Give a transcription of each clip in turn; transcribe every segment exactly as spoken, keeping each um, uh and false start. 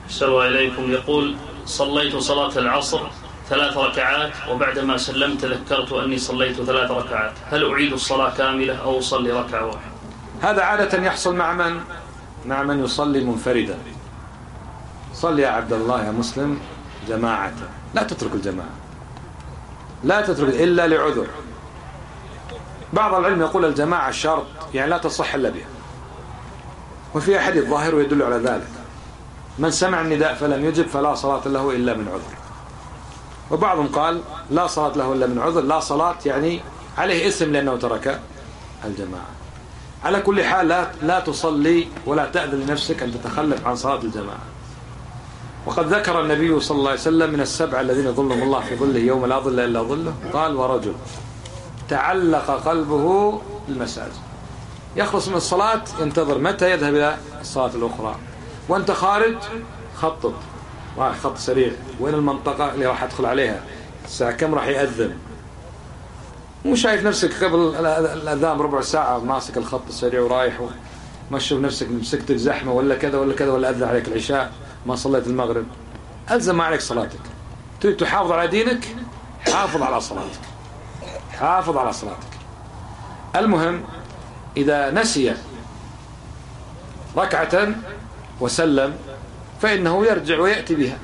سوى إليكم. يقول: صليت صلاة العصر ثلاث ركعات وبعدما سلمت تذكرت أني صليت ثلاث ركعات، هل أعيد الصلاة كاملة أو أصلي ركعة واحدة؟ هذا عادة يحصل مع من؟ مع من يصلي منفردا. صلي يا عبد الله يا مسلم جماعة، لا تترك الجماعة، لا تترك إلا لعذر. بعض العلم يقول الجماعة شرط، يعني لا تصح إلا بها، وفي حديث ظاهر يدل على ذلك: من سمع النداء فلم يجب فلا صلاة له إلا من عذر. وبعضهم قال لا صلاة له إلا من عذر، لا صلاة يعني عليه اسم لأنه ترك الجماعة. على كل حال لا, لا تصلي ولا تأذن لنفسك أن تتخلف عن صلاة الجماعة. وقد ذكر النبي صلى الله عليه وسلم من السبع الذين ظلهم الله في ظله يوم لا ظل إلا ظله، قال: ورجل تعلق قلبه بالمساجد، يخلص من الصلاة ينتظر متى يذهب إلى الصلاة الأخرى، وأنت خارج خطط، راح خط سريع، وين المنطقة اللي راح أدخل عليها، الساعة كم راح يأذن، مو شايف نفسك قبل الأذان ربع ساعة ماسك الخط السريع ورايح، ما تشوف نفسك مسكتك زحمة ولا كذا ولا كذا، ولا أذن عليك العشاء ما صليت المغرب. ألزم ما عليك صلاتك. تريد تحافظ على دينك، حافظ على صلاتك، حافظ على صلاتك. المهم إذا نسي ركعة وسلم فإنه يرجع ويأتي بها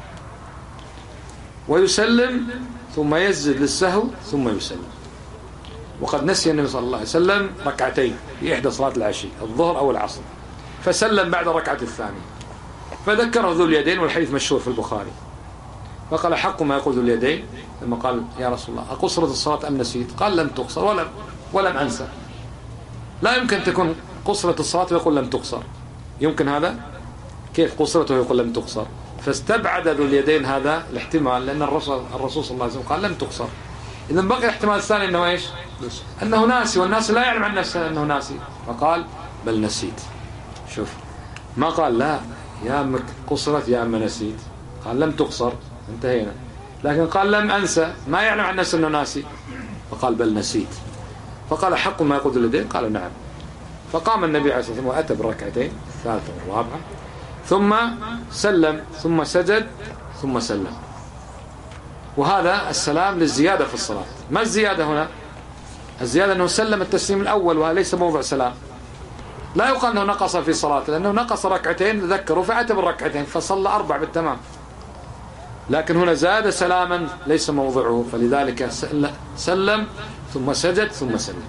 ويسلم ثم يسجد للسهو ثم يسلم. وقد نسي النبي صلى الله عليه وسلم ركعتين في إحدى صلاة العشي الظهر أو العصر، فسلم بعد ركعة الثانية، فذكره ذو اليدين، والحديث مشهور في البخاري، فقال: حق ما يقول ذو اليدين لما قال: يا رسول الله أقصرت الصلاة أم نسيت؟ قال: لم تقصر ولم, ولم أنسى. لا يمكن تكون قصرت الصلاة ويقول لم تقصر، يمكن هذا؟ كيف قصرت ويقول لم تقصر؟ فاستبعد ذو اليدين هذا الاحتمال، لأن الرسول, الرسول صلى الله عليه وسلم قال لم تقصر. إذن بقي الاحتمال الثاني أنه إيش؟ أنه ناسي، والناس لا يعلم عن نفسه أنه ناسي، فقال: بل نسيت. شوف، ما قال لا يا أمك قصرت يا أم نسيت، قال لم تقصر، انتهينا. لكن قال لم أنسى، ما يعلم عن نفسه أنه ناسي، فقال بل نسيت. فقال: حق ما يقول ذو اليدين؟ قالوا: نعم. فقام النبي عليه الصلاة والسلام وأتى بالركعتين الثالثة والرابعة، ثم سلم ثم سجد ثم سلم. وهذا السلام للزيادة في الصلاة. ما الزيادة هنا؟ الزيادة أنه سلم التسليم الأول، وهذا ليس موضع سلام. لا يقال أنه نقص في صلاته، لأنه نقص ركعتين ذكروا فأتى بالركعتين فصلى أربع بالتمام، لكن هنا زاد سلاما ليس موضعه، فلذلك سلم ثم سجد ثم سلم.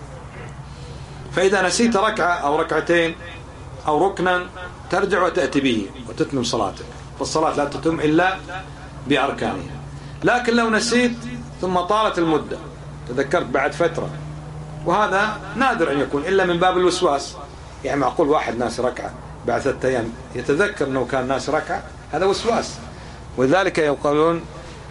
فإذا نسيت ركعة أو ركعتين أو ركنا ترجع وتأتي به وتتمم صلاتك، فالصلاة لا تتم إلا بأركانها. لكن لو نسيت ثم طالت المدة، تذكرت بعد فترة، وهذا نادر أن يكون إلا من باب الوسواس، يعني معقول واحد ناس ركعة بعد ثلاثة أيام يتذكر أنه كان ناس ركعة، هذا وسواس. ولذلك يقولون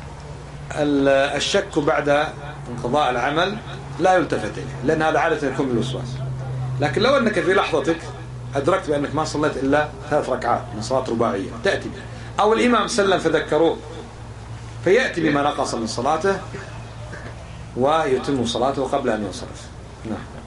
الشك بعد انقضاء العمل لا يلتفت إليه، لأن هذا عادة يكون من الوسواس. لكن لو أنك في لحظتك أدركت بأنك ما صليت إلا ثلاث ركعات من صلاة رباعية تأتي به، أو الإمام سلم فذكروه فيأتي بما نقص من صلاته ويتم صلاته قبل أن ينصرف. نعم.